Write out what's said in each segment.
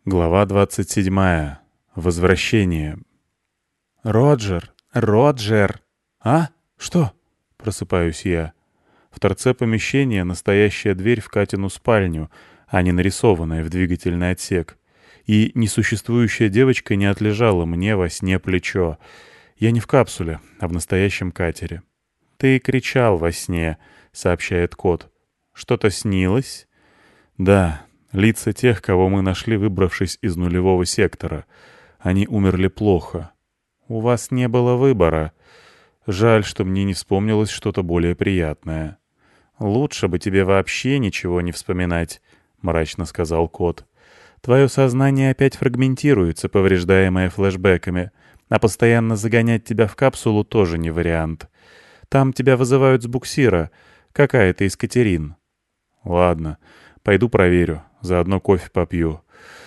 Глава 27. Возвращение. «Роджер! Роджер!» «А? Что?» — просыпаюсь я. В торце помещения настоящая дверь в Катину спальню, а не нарисованная в двигательный отсек. И несуществующая девочка не отлежала мне во сне плечо. Я не в капсуле, а в настоящем катере. «Ты кричал во сне», — сообщает кот. «Что-то снилось?» «Да». Лица тех, кого мы нашли, выбравшись из нулевого сектора. Они умерли плохо. У вас не было выбора. Жаль, что мне не вспомнилось что-то более приятное. Лучше бы тебе вообще ничего не вспоминать, — мрачно сказал кот. Твое сознание опять фрагментируется, повреждаемое флешбэками, а постоянно загонять тебя в капсулу тоже не вариант. Там тебя вызывают с буксира. Какая-то из Катерин. Ладно, пойду проверю. Заодно кофе попью.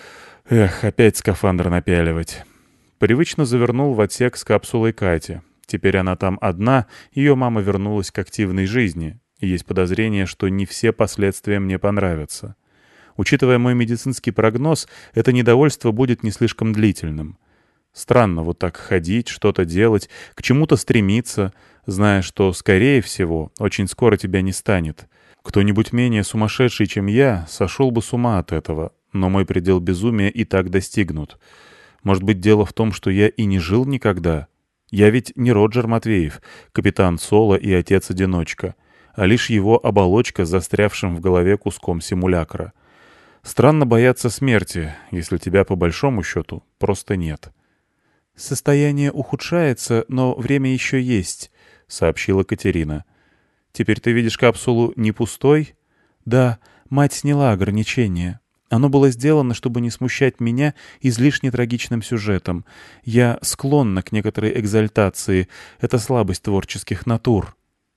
Эх, опять скафандр напяливать. Привычно завернул в отсек с капсулой Кати. Теперь она там одна, ее мама вернулась к активной жизни. И есть подозрение, что не все последствия мне понравятся. Учитывая мой медицинский прогноз, это недовольство будет не слишком длительным. Странно вот так ходить, что-то делать, к чему-то стремиться, зная, что, скорее всего, очень скоро тебя не станет. Кто-нибудь менее сумасшедший, чем я, сошел бы с ума от этого, но мой предел безумия и так достигнут. Может быть, дело в том, что я и не жил никогда? Я ведь не Роджер Матвеев, капитан Соло и отец-одиночка, а лишь его оболочка с застрявшим в голове куском симулякра. Странно бояться смерти, если тебя, по большому счету, просто нет. «Состояние ухудшается, но время еще есть», — сообщила Катерина. «Теперь ты видишь капсулу не пустой?» «Да, мать сняла ограничение. Оно было сделано, чтобы не смущать меня излишне трагичным сюжетом. Я склонна к некоторой экзальтации. Это слабость творческих натур».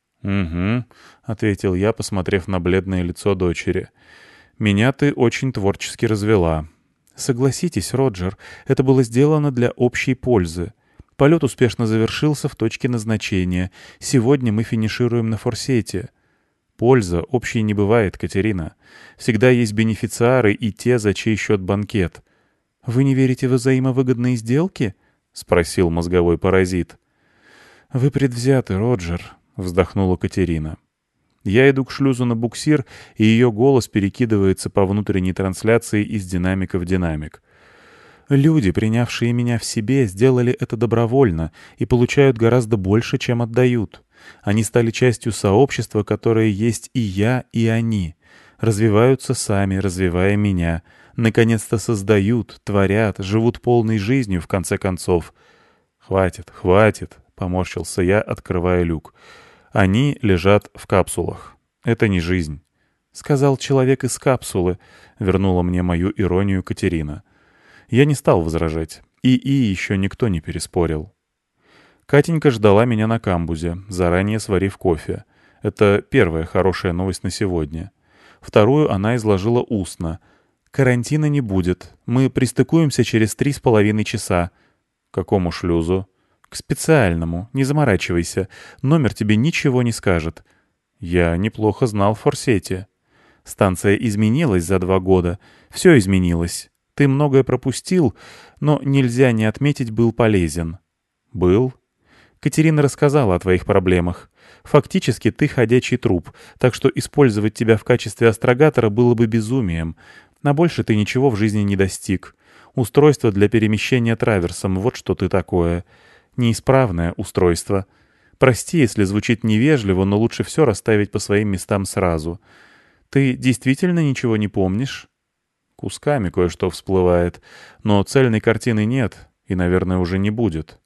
«Угу», — ответил я, посмотрев на бледное лицо дочери. «Меня ты очень творчески развела». «Согласитесь, Роджер, это было сделано для общей пользы. Полет успешно завершился в точке назначения. Сегодня мы финишируем на Форсете». «Польза общей не бывает, Катерина. Всегда есть бенефициары и те, за чей счет банкет». «Вы не верите в взаимовыгодные сделки?» — спросил мозговой паразит. «Вы предвзяты, Роджер», — вздохнула Катерина. Я иду к шлюзу на буксир, и ее голос перекидывается по внутренней трансляции из динамика в динамик. «Люди, принявшие меня в себе, сделали это добровольно и получают гораздо больше, чем отдают. Они стали частью сообщества, которое есть и я, и они. Развиваются сами, развивая меня. Наконец-то создают, творят, живут полной жизнью, в конце концов». «Хватит, хватит», — поморщился я, открывая люк. «Они лежат в капсулах. Это не жизнь», — сказал человек из капсулы, — вернула мне мою иронию Катерина. Я не стал возражать. ИИ еще никто не переспорил. Катенька ждала меня на камбузе, заранее сварив кофе. Это первая хорошая новость на сегодня. Вторую она изложила устно. «Карантина не будет. Мы пристыкуемся через 3,5 часа». «К какому шлюзу?» «К специальному. Не заморачивайся. Номер тебе ничего не скажет». «Я неплохо знал Форсете». «Станция изменилась за 2 года. Все изменилось. Ты многое пропустил, но нельзя не отметить, был полезен». «Был?» «Катерина рассказала о твоих проблемах. Фактически ты ходячий труп, так что использовать тебя в качестве астрогатора было бы безумием. На больше ты ничего в жизни не достиг. Устройство для перемещения траверсом — вот что ты такое. Неисправное устройство. Прости, если звучит невежливо, но лучше все расставить по своим местам сразу. Ты действительно ничего не помнишь?» Кусками кое-что всплывает, но цельной картины нет и, наверное, уже не будет.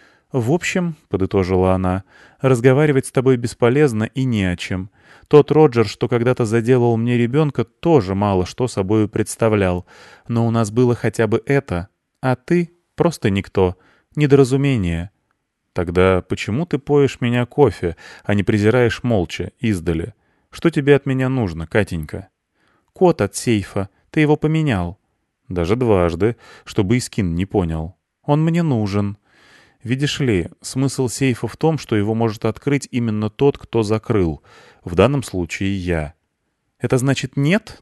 «В общем, — подытожила она, — разговаривать с тобой бесполезно и не о чем. Тот Роджер, что когда-то заделал мне ребенка, тоже мало что собою представлял, но у нас было хотя бы это, а ты — просто никто, недоразумение». «Тогда почему ты поешь меня кофе, а не презираешь молча, издали? Что тебе от меня нужно, Катенька?» «Код от сейфа. Ты его поменял». «Даже дважды, чтобы Искин не понял. Он мне нужен. Видишь ли, смысл сейфа в том, что его может открыть именно тот, кто закрыл. В данном случае я». «Это значит нет?»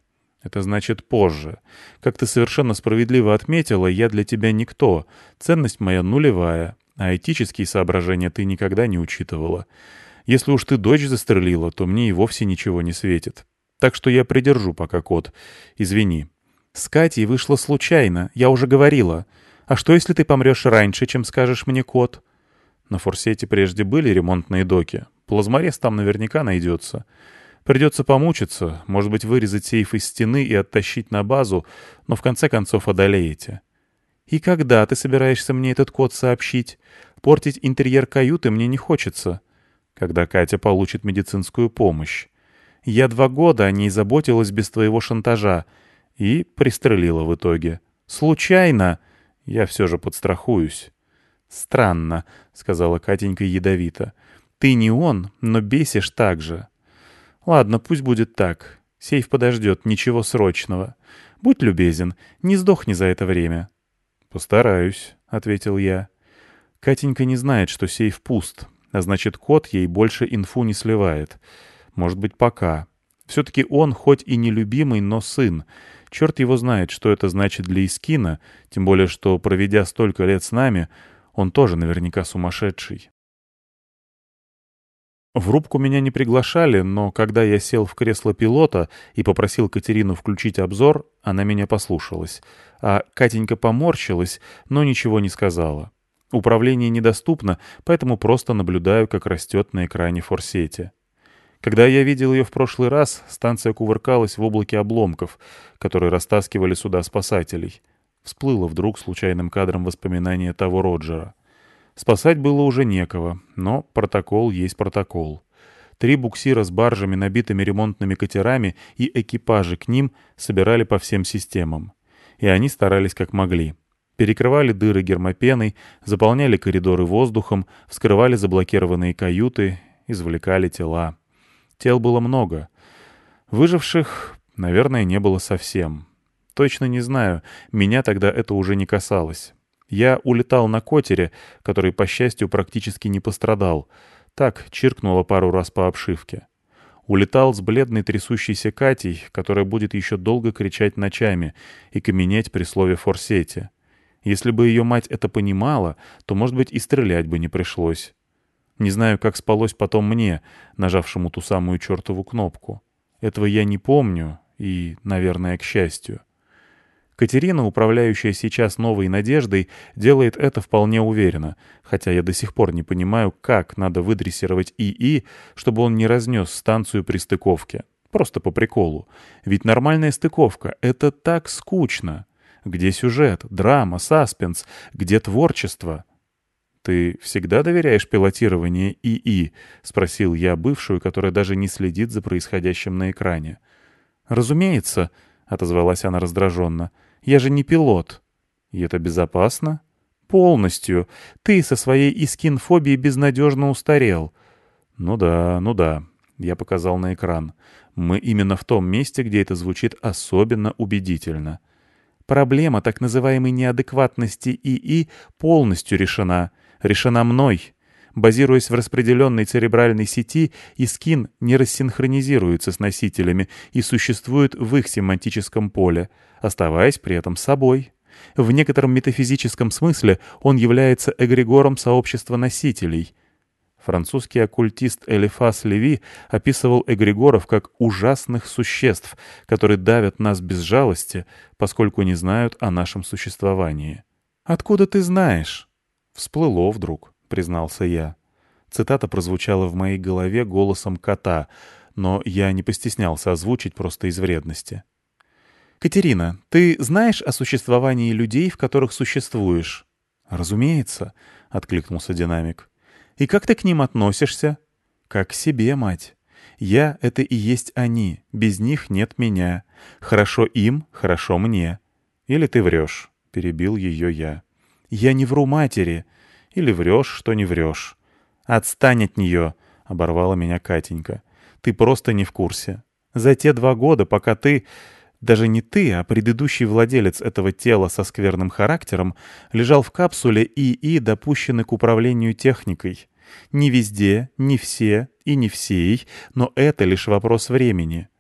Это значит позже. Как ты совершенно справедливо отметила, я для тебя никто. Ценность моя нулевая, а этические соображения ты никогда не учитывала. Если уж ты дочь застрелила, то мне и вовсе ничего не светит. Так что я придержу пока код. Извини. С Катей вышло случайно, я уже говорила. А что, если ты помрешь раньше, чем скажешь мне код? На Форсете прежде были ремонтные доки. Плазморез там наверняка найдется. Придется помучиться, может быть, вырезать сейф из стены и оттащить на базу, но в конце концов одолеете. И когда ты собираешься мне этот код сообщить? Портить интерьер каюты мне не хочется. Когда Катя получит медицинскую помощь. Я 2 года о ней заботилась без твоего шантажа. И пристрелила в итоге. Случайно. Я все же подстрахуюсь. «Странно», — сказала Катенька ядовито. «Ты не он, но бесишь так же». «Ладно, пусть будет так. Сейф подождет, ничего срочного. Будь любезен, не сдохни за это время». «Постараюсь», — ответил я. Катенька не знает, что сейф пуст, а значит, кот ей больше инфу не сливает. Может быть, пока. Все-таки он хоть и нелюбимый, но сын. Черт его знает, что это значит для Искина, тем более, что, проведя столько лет с нами, он тоже наверняка сумасшедший. В рубку меня не приглашали, но когда я сел в кресло пилота и попросил Катерину включить обзор, она меня послушалась. А Катенька поморщилась, но ничего не сказала. Управление недоступно, поэтому просто наблюдаю, как растет на экране Форсете. Когда я видел ее в прошлый раз, станция кувыркалась в облаке обломков, которые растаскивали сюда спасателей. Всплыло вдруг случайным кадром воспоминания того Роджера. Спасать было уже некого, но протокол есть протокол. 3 буксира с баржами, набитыми ремонтными катерами, и экипажи к ним собирали по всем системам. И они старались как могли. Перекрывали дыры гермопеной, заполняли коридоры воздухом, вскрывали заблокированные каюты, извлекали тела. Тел было много. Выживших, наверное, не было совсем. Точно не знаю, меня тогда это уже не касалось. Я улетал на катере, который, по счастью, практически не пострадал. Так, чиркнуло пару раз по обшивке. Улетал с бледной трясущейся Катей, которая будет еще долго кричать ночами и каменеть при слове «Форсете». Если бы ее мать это понимала, то, может быть, и стрелять бы не пришлось. Не знаю, как спалось потом мне, нажавшему ту самую чертову кнопку. Этого я не помню и, наверное, к счастью. Катерина, управляющая сейчас «Новой надеждой», делает это вполне уверенно, хотя я до сих пор не понимаю, как надо выдрессировать ИИ, чтобы он не разнес станцию при стыковке. Просто по приколу. Ведь нормальная стыковка — это так скучно. Где сюжет, драма, саспенс, где творчество? «Ты всегда доверяешь пилотирование ИИ?» — спросил я бывшую, которая даже не следит за происходящим на экране. «Разумеется», — отозвалась она раздраженно. «Я же не пилот». «И это безопасно?» «Полностью. Ты со своей искин-фобией безнадежно устарел». «Ну да, ну да», — я показал на экран. «Мы именно в том месте, где это звучит особенно убедительно». «Проблема так называемой неадекватности ИИ полностью решена. Решена мной. Базируясь в распределенной церебральной сети, Искин не рассинхронизируется с носителями и существует в их семантическом поле, оставаясь при этом собой. В некотором метафизическом смысле он является эгрегором сообщества носителей. Французский оккультист Элифас Леви описывал эгрегоров как ужасных существ, которые давят нас без жалости, поскольку не знают о нашем существовании. «Откуда ты знаешь?» «Всплыло вдруг», — признался я. Цитата прозвучала в моей голове голосом кота, но я не постеснялся озвучить просто из вредности. «Катерина, ты знаешь о существовании людей, в которых существуешь?» «Разумеется», — откликнулся динамик. «И как ты к ним относишься?» «Как к себе, мать. Я — это и есть они, без них нет меня. Хорошо им, хорошо мне». «Или ты врешь», — перебил ее я. «Я не вру матери. Или врешь, что не врешь». «Отстань от нее», — оборвала меня Катенька. «Ты просто не в курсе. За те 2 года, пока ты... Даже не ты, а предыдущий владелец этого тела со скверным характером лежал в капсуле ИИ, допущенный к управлению техникой. Не везде, не все и не всей, но это лишь вопрос времени.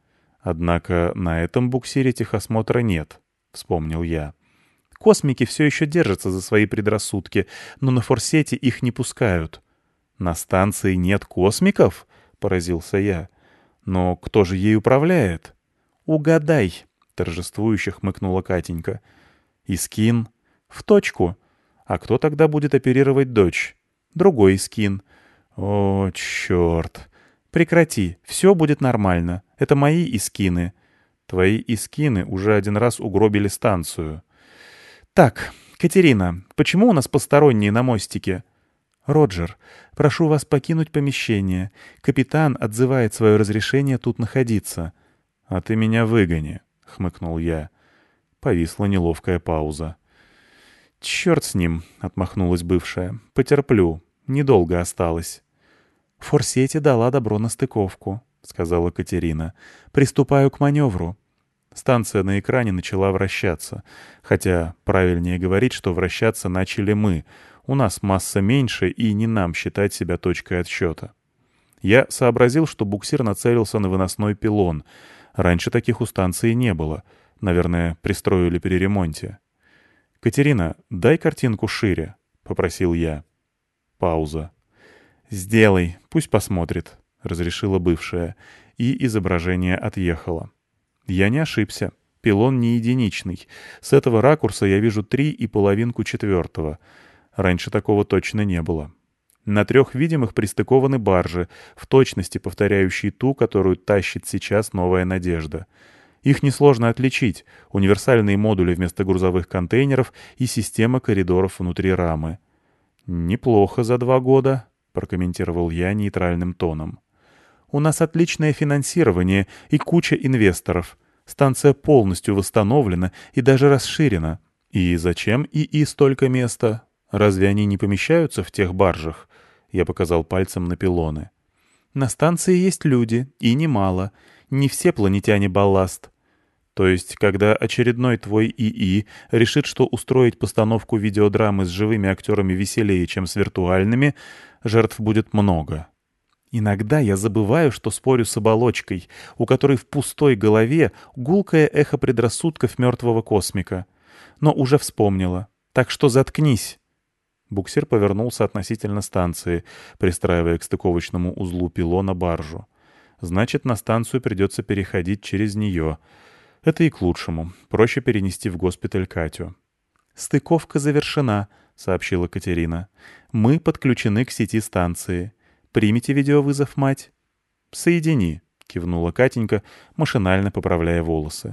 Однако на этом буксире техосмотра нет, вспомнил я. Космики все еще держатся за свои предрассудки, но на форсете их не пускают. «На станции нет космиков?» — поразился я. «Но кто же ей управляет?» «Угадай», — торжествующе хмыкнула Катенька. «Искин?» «В точку. А кто тогда будет оперировать дочь?» «Другой Искин». «О, черт!» «Прекрати, все будет нормально. Это мои Искины». «Твои Искины уже один раз угробили станцию». «Так, Катерина, почему у нас посторонние на мостике?» «Роджер, прошу вас покинуть помещение. Капитан отзывает свое разрешение тут находиться». «А ты меня выгони», — хмыкнул я. Повисла неловкая пауза. «Черт с ним», — отмахнулась бывшая. «Потерплю. Недолго осталось». «Форсете дала добро на стыковку», — сказала Катерина. «Приступаю к маневру». Станция на экране начала вращаться. Хотя правильнее говорить, что вращаться начали мы. У нас масса меньше, и не нам считать себя точкой отсчета. Я сообразил, что буксир нацелился на выносной пилон. Раньше таких у станции не было. Наверное, пристроили при ремонте. «Катерина, дай картинку шире», — попросил я. Пауза. «Сделай, пусть посмотрит», — разрешила бывшая, и изображение отъехало. Я не ошибся. Пилон не единичный. С этого ракурса я вижу 3,5 Раньше такого точно не было. На 3 видимых пристыкованы баржи, в точности повторяющие ту, которую тащит сейчас «Новая надежда». Их несложно отличить. Универсальные модули вместо грузовых контейнеров и система коридоров внутри рамы. «Неплохо за 2 года», — прокомментировал я нейтральным тоном. «У нас отличное финансирование и куча инвесторов. Станция полностью восстановлена и даже расширена. И зачем ИИ столько места? Разве они не помещаются в тех баржах?» Я показал пальцем на пилоны. «На станции есть люди, и немало. Не все планетяне балласт». То есть, когда очередной твой ИИ решит, что устроить постановку видеодрамы с живыми актерами веселее, чем с виртуальными, жертв будет много. Иногда я забываю, что спорю с оболочкой, у которой в пустой голове гулкое эхо предрассудков мертвого космика. Но уже вспомнила. Так что заткнись. Буксир повернулся относительно станции, пристраивая к стыковочному узлу пилона баржу. Значит, на станцию придется переходить через нее. Это и к лучшему. Проще перенести в госпиталь Катю. «Стыковка завершена», — сообщила Катерина. «Мы подключены к сети станции. Примите видеовызов, мать?» «Соедини», — кивнула Катенька, машинально поправляя волосы.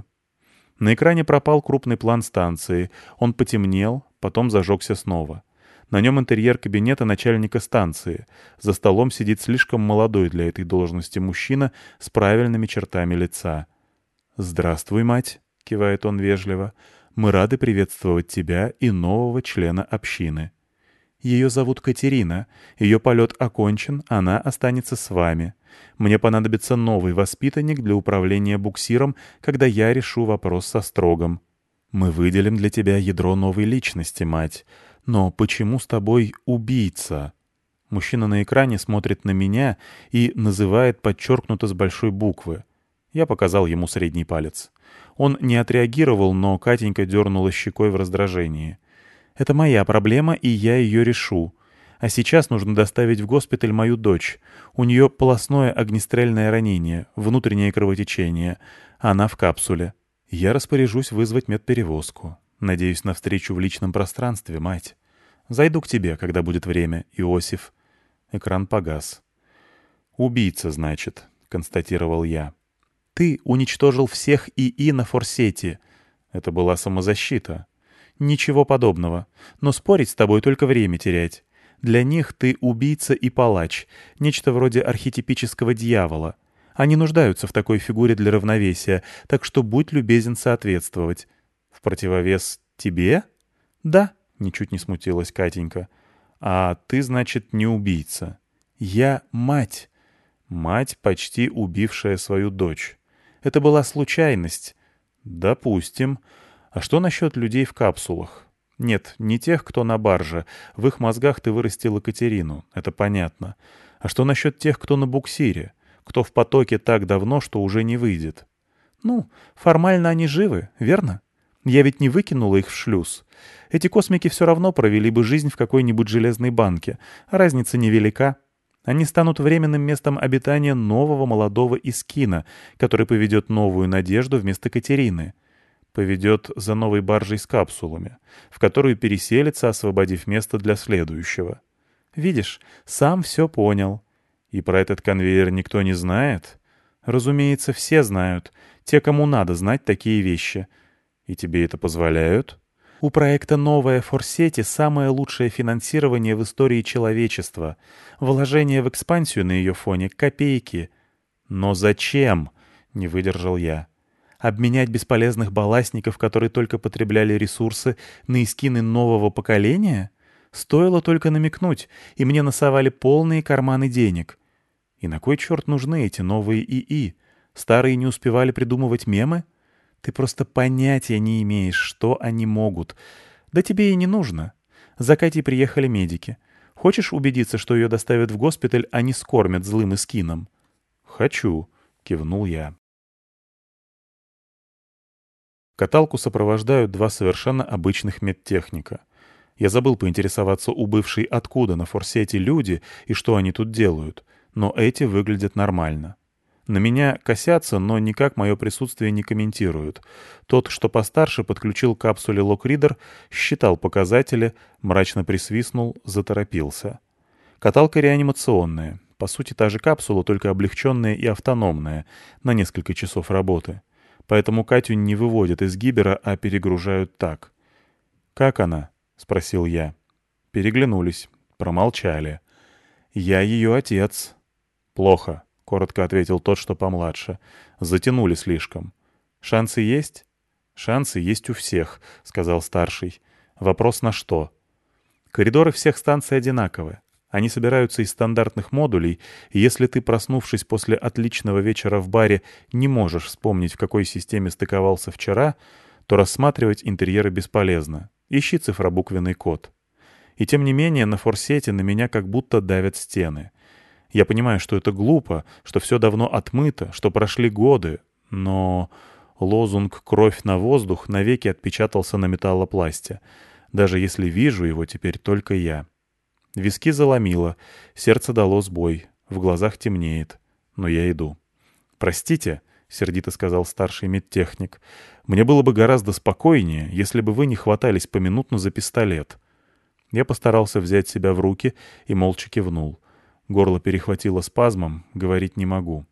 На экране пропал крупный план станции. Он потемнел, потом зажегся снова. На нем интерьер кабинета начальника станции. За столом сидит слишком молодой для этой должности мужчина с правильными чертами лица. «Здравствуй, мать», — кивает он вежливо. «Мы рады приветствовать тебя и нового члена общины». «Ее зовут Катерина. Ее полет окончен, она останется с вами. Мне понадобится новый воспитанник для управления буксиром, когда я решу вопрос со Строгом. Мы выделим для тебя ядро новой личности, мать. Но почему с тобой убийца?» Мужчина на экране смотрит на меня и называет подчеркнуто с большой буквы. Я показал ему средний палец. Он не отреагировал, но Катенька дернула щекой в раздражении. «Это моя проблема, и я ее решу. А сейчас нужно доставить в госпиталь мою дочь. У нее полостное огнестрельное ранение, внутреннее кровотечение. Она в капсуле. Я распоряжусь вызвать медперевозку. Надеюсь на встречу в личном пространстве, мать. Зайду к тебе, когда будет время, Иосиф». Экран погас. «Убийца, значит», — констатировал я. «Ты уничтожил всех ИИ на форсете». Это была самозащита. «Ничего подобного. Но спорить с тобой только время терять. Для них ты убийца и палач, нечто вроде архетипического дьявола. Они нуждаются в такой фигуре для равновесия, так что будь любезен соответствовать». «В противовес тебе?» «Да», — ничуть не смутилась Катенька. «А ты, значит, не убийца?» «Я мать». Мать, почти убившая свою дочь. Это была случайность. Допустим. А что насчет людей в капсулах? Нет, не тех, кто на барже. В их мозгах ты вырастила Катерину. Это понятно. А что насчет тех, кто на буксире? Кто в потоке так давно, что уже не выйдет? Ну, формально они живы, верно? Я ведь не выкинула их в шлюз. Эти космики все равно провели бы жизнь в какой-нибудь железной банке. Разница невелика. Они станут временным местом обитания нового молодого Искина, который поведет новую надежду вместо Катерины. Поведет за новой баржей с капсулами, в которую переселится, освободив место для следующего. Видишь, сам все понял. И про этот конвейер никто не знает? Разумеется, все знают. Те, кому надо знать такие вещи. И тебе это позволяют? У проекта «Новая Форсети» самое лучшее финансирование в истории человечества. Вложения в экспансию на ее фоне — копейки. Но зачем? Не выдержал я. Обменять бесполезных балластников, которые только потребляли ресурсы, на эскины нового поколения? Стоило только намекнуть, и мне насовали полные карманы денег. И на кой черт нужны эти новые ИИ? Старые не успевали придумывать мемы? Ты просто понятия не имеешь, что они могут. Да тебе и не нужно. За Катей приехали медики. Хочешь убедиться, что ее доставят в госпиталь, а не скормят злым эскином? «Хочу», — кивнул я. Каталку сопровождают два совершенно обычных медтехника. Я забыл поинтересоваться у бывшей, откуда на Форсете люди и что они тут делают, но эти выглядят нормально. На меня косятся, но никак мое присутствие не комментируют. Тот, что постарше, подключил к капсуле локридер, считал показатели, мрачно присвистнул, заторопился. Каталка реанимационная. По сути, та же капсула, только облегченная и автономная, на несколько часов работы. Поэтому Катю не выводят из гибера, а перегружают так. «Как она?» — спросил я. Переглянулись, промолчали. «Я ее отец». «Плохо», — коротко ответил тот, что помладше. «Затянули слишком». «Шансы есть?» «Шансы есть у всех», — сказал старший. «Вопрос на что?» «Коридоры всех станций одинаковы. Они собираются из стандартных модулей, и если ты, проснувшись после отличного вечера в баре, не можешь вспомнить, в какой системе стыковался вчера, то рассматривать интерьеры бесполезно. Ищи цифробуквенный код. И тем не менее на Форсете на меня как будто давят стены. Я понимаю, что это глупо, что все давно отмыто, что прошли годы, но лозунг «Кровь на воздух» навеки отпечатался на металлопласте, даже если вижу его теперь только я. Виски заломило, сердце дало сбой, в глазах темнеет, но я иду. «Простите», — сердито сказал старший медтехник, — «мне было бы гораздо спокойнее, если бы вы не хватались поминутно за пистолет». Я постарался взять себя в руки и молча кивнул. Горло перехватило спазмом, говорить не могу.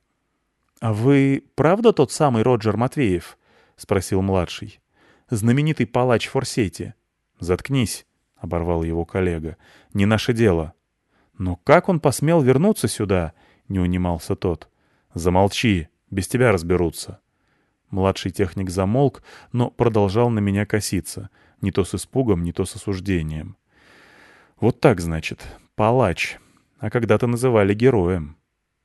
«А вы правда тот самый Роджер Матвеев?» — спросил младший. «Знаменитый палач Форсети». «Заткнись», — оборвал его коллега. «Не наше дело». «Но как он посмел вернуться сюда?» — не унимался тот. «Замолчи, без тебя разберутся». Младший техник замолк, но продолжал на меня коситься, не то с испугом, не то с осуждением. «Вот так, значит, палач. А когда-то называли героем».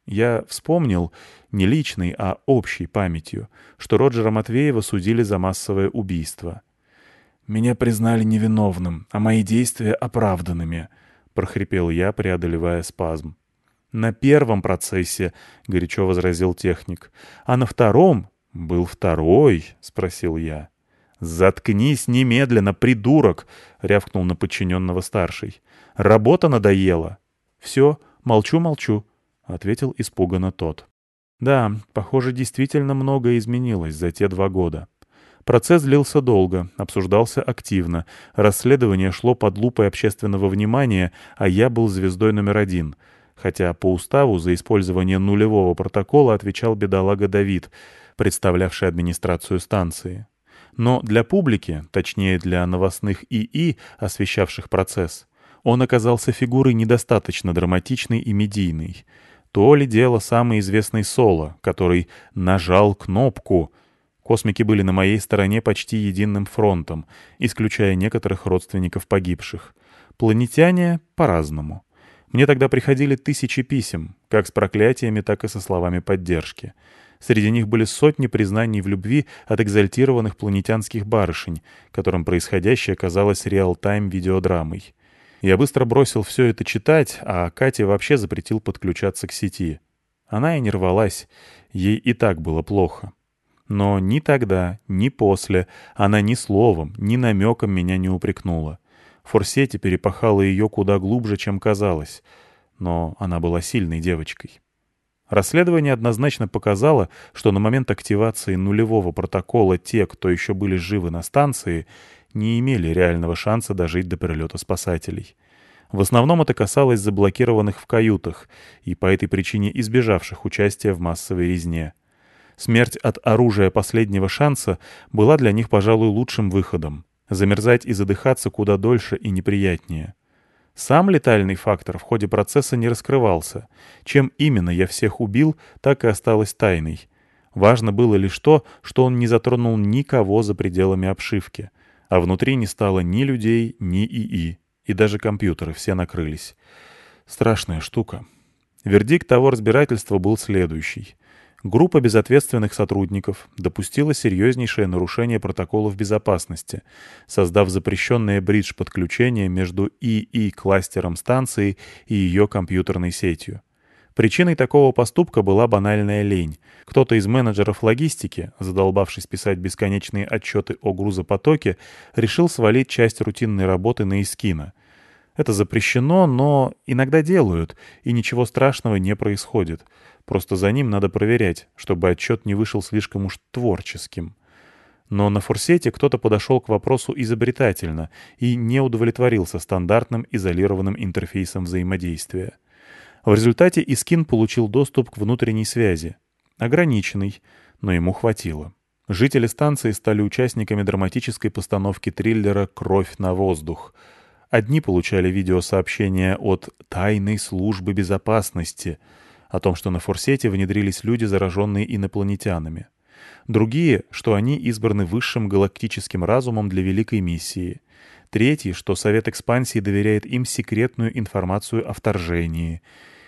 Я вспомнил, не личной, а общей памятью, что Роджера Матвеева судили за массовое убийство. «Меня признали невиновным, а мои действия оправданными», — прохрипел я, преодолевая спазм. «На первом процессе», — горячо возразил техник, — «а на втором...» «Был второй?» — спросил я. «Заткнись немедленно, придурок!» — рявкнул на подчиненного старший. «Работа надоела». «Все, молчу», — ответил испуганно тот. Да, похоже, действительно многое изменилось за те 2 года. Процесс длился долго, обсуждался активно, расследование шло под лупой общественного внимания, а я был звездой номер 1, хотя по уставу за использование нулевого протокола отвечал бедолага Давид, представлявший администрацию станции. Но для публики, точнее для новостных ИИ, освещавших процесс, он оказался фигурой недостаточно драматичной и медийной. То ли дело самый известный Соло, который нажал кнопку. Космики были на моей стороне почти единым фронтом, исключая некоторых родственников погибших. Планетяне — по-разному. Мне тогда приходили тысячи писем, как с проклятиями, так и со словами поддержки. Среди них были сотни признаний в любви от экзальтированных планетянских барышень, которым происходящее казалось реал-тайм видеодрамой. Я быстро бросил все это читать, а Кате вообще запретил подключаться к сети. Она и не рвалась, ей и так было плохо. Но ни тогда, ни после она ни словом, ни намеком меня не упрекнула. Форсети перепахала ее куда глубже, чем казалось, но она была сильной девочкой. Расследование однозначно показало, что на момент активации нулевого протокола те, кто еще были живы на станции, не имели реального шанса дожить до прилета спасателей. В основном это касалось заблокированных в каютах и по этой причине избежавших участия в массовой резне. Смерть от оружия последнего шанса была для них, пожалуй, лучшим выходом. Замерзать и задыхаться куда дольше и неприятнее. Сам летальный фактор в ходе процесса не раскрывался. Чем именно я всех убил, так и осталось тайной. Важно было лишь то, что он не затронул никого за пределами обшивки, а внутри не стало ни людей, ни ИИ, и даже компьютеры все накрылись. Страшная штука. Вердикт того разбирательства был следующий. Группа безответственных сотрудников допустила серьезнейшее нарушение протоколов безопасности, создав запрещенное бридж-подключение между ИИ-кластером станции и ее компьютерной сетью. Причиной такого поступка была банальная лень. Кто-то из менеджеров логистики, задолбавшись писать бесконечные отчеты о грузопотоке, решил свалить часть рутинной работы на Искина. Это запрещено, но иногда делают, и ничего страшного не происходит. Просто за ним надо проверять, чтобы отчет не вышел слишком уж творческим. Но на Форсете кто-то подошел к вопросу изобретательно и не удовлетворился стандартным изолированным интерфейсом взаимодействия. В результате Искин получил доступ к внутренней связи. Ограниченный, но ему хватило. Жители станции стали участниками драматической постановки триллера «Кровь на воздух». Одни получали видеосообщения от «Тайной службы безопасности», о том, что на Форсете внедрились люди, зараженные инопланетянами. Другие, что они избраны высшим галактическим разумом для великой миссии. Третьи, что Совет Экспансии доверяет им секретную информацию о вторжении.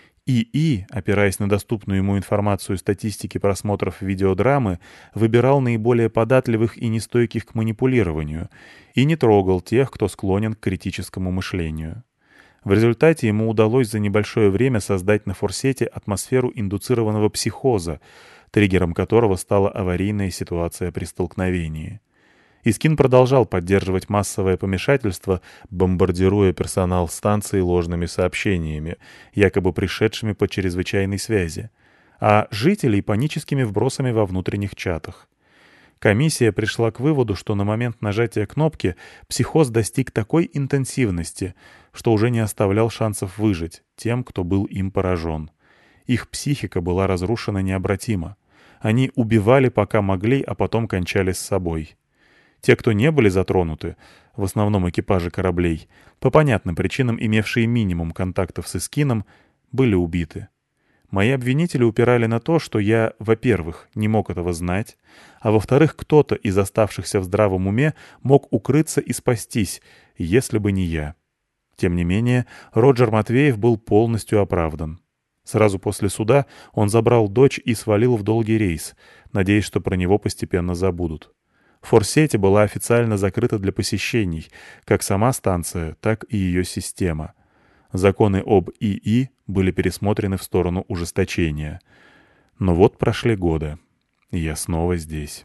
ИИ, опираясь на доступную ему информацию статистики просмотров видеодрамы, выбирал наиболее податливых и нестойких к манипулированию и не трогал тех, кто склонен к критическому мышлению. В результате ему удалось за небольшое время создать на Форсете атмосферу индуцированного психоза, триггером которого стала аварийная ситуация при столкновении. Искин продолжал поддерживать массовое помешательство, бомбардируя персонал станции ложными сообщениями, якобы пришедшими по чрезвычайной связи, а жителей — паническими вбросами во внутренних чатах. Комиссия пришла к выводу, что на момент нажатия кнопки психоз достиг такой интенсивности, что уже не оставлял шансов выжить тем, кто был им поражен. Их психика была разрушена необратимо. Они убивали, пока могли, а потом кончали с собой. Те, кто не были затронуты, в основном экипажи кораблей, по понятным причинам имевшие минимум контактов с Искином, были убиты. Мои обвинители упирали на то, что я, во-первых, не мог этого знать, а во-вторых, кто-то из оставшихся в здравом уме мог укрыться и спастись, если бы не я. Тем не менее, Роджер Матвеев был полностью оправдан. Сразу после суда он забрал дочь и свалил в долгий рейс, надеясь, что про него постепенно забудут. Форсети была официально закрыта для посещений, как сама станция, так и ее система. Законы об ИИ были пересмотрены в сторону ужесточения. Но вот прошли годы, и я снова здесь.